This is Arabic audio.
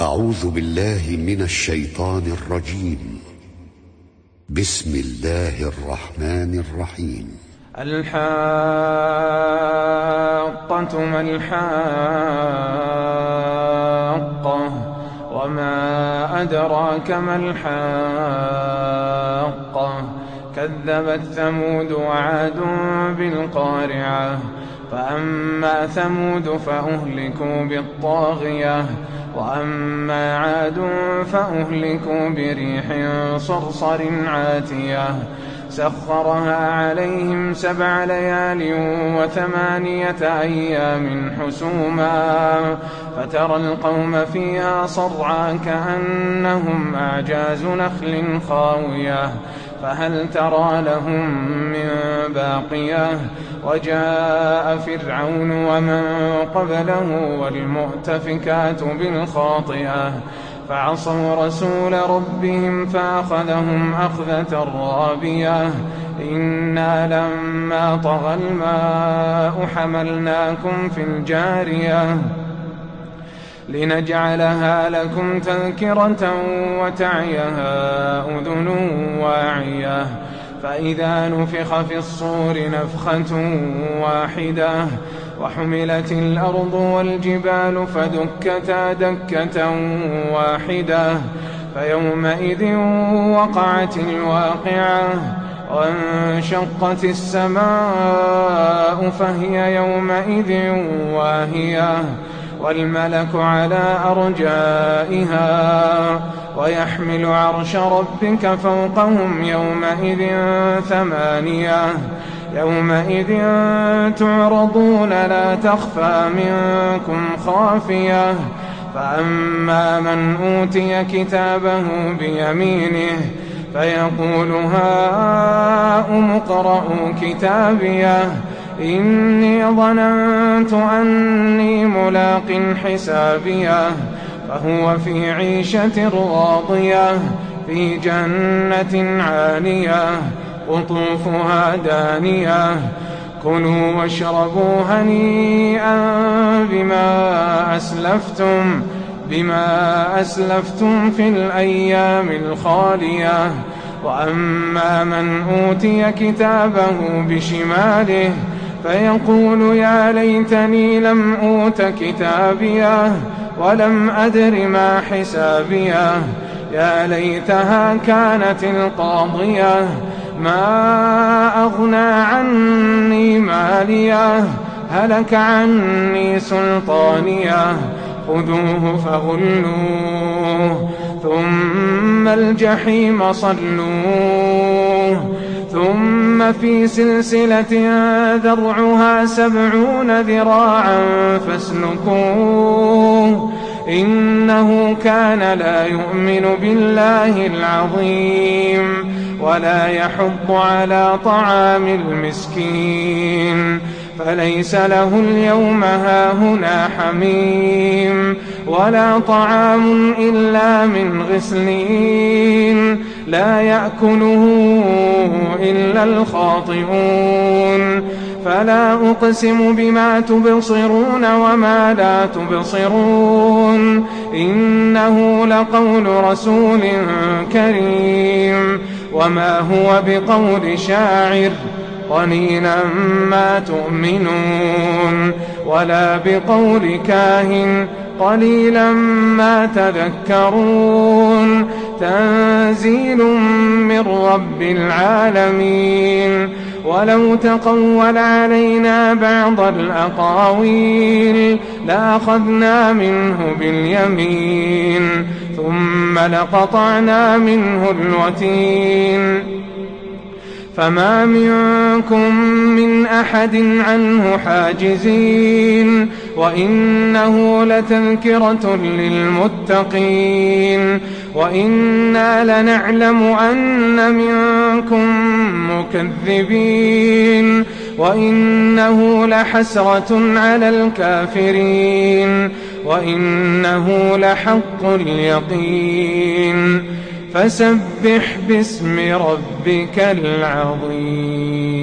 أعوذ بالله من الشيطان الرجيم. بسم الله الرحمن الرحيم. الحاقة ما الحاقة وما أدراك ما الحاقة كذبت ثمود وعاد بالقارعة فأما ثمود فأهلكوا بالطاغية وأما عاد فأهلكوا بريح صرصر عاتية سخرها عليهم 7 ليال و8 أيام حسوما فترى القوم فيها صرعى كأنهم أعجاز نخل خاوية فهل ترى لهم من باقية وجاء فرعون ومن قبله والمؤتفكات بالخاطئة فعصوا رسول ربهم فأخذهم أخذة رابية إنا لما طغى الماء حملناكم في الجارية لنجعلها لكم تذكرة وتعيها أذن واعية فإذا نفخ في الصور نفخة واحدة وحملت الأرض والجبال فدكتا دكة واحدة فيومئذ وقعت الواقعة وانشقت السماء فهي يومئذ واهية والملك على أرجائها ويحمل عرش ربك فوقهم يومئذ 8 يومئذ تعرضون لا تخفى منكم خافية فأما من أوتي كتابه بيمينه فيقول هاؤم اقرءوا كتابيه إني ظننت أني ملاق حسابيه فهو في عيشة راضية في جنة عالية قطوفها دانية كلوا واشربوا هنيئا بما أسلفتم في الأيام الخالية وأما من أوتي كتابه بشماله فيقول يا ليتني لم أوت كتابيه ولم أدر ما حسابيه يا ليتها كانت القاضية ما أغنى عني ماليه هلك عني سلطانيه خذوه فغلوه ثم الجحيم صلوه ثم في سلسلة ذرعها 70 ذراعا فاسلكوه إنه كان لا يؤمن بالله العظيم ولا يحض على طعام المسكين فليس له اليوم هاهنا حميم ولا طعام إلا من غسلين لا يأكله إلا الخاطئون فلا أقسم بما تبصرون وما لا تبصرون إنه لقول رسول كريم وما هو بقول شاعر قليلا ما تؤمنون ولا بقول كاهن قليلا ما تذكرون تنزيل من رب العالمين ولو تقول علينا بعض الأقاويل لأخذنا منه باليمين ثم لقطعنا منه الوتين فما منكم من أحد عنه حاجزين وإنه لتذكرة للمتقين وإنا لنعلم أن منكم مكذبين وإنه لحسرة على الكافرين وإنه لحق اليقين فسبح باسم ربك العظيم.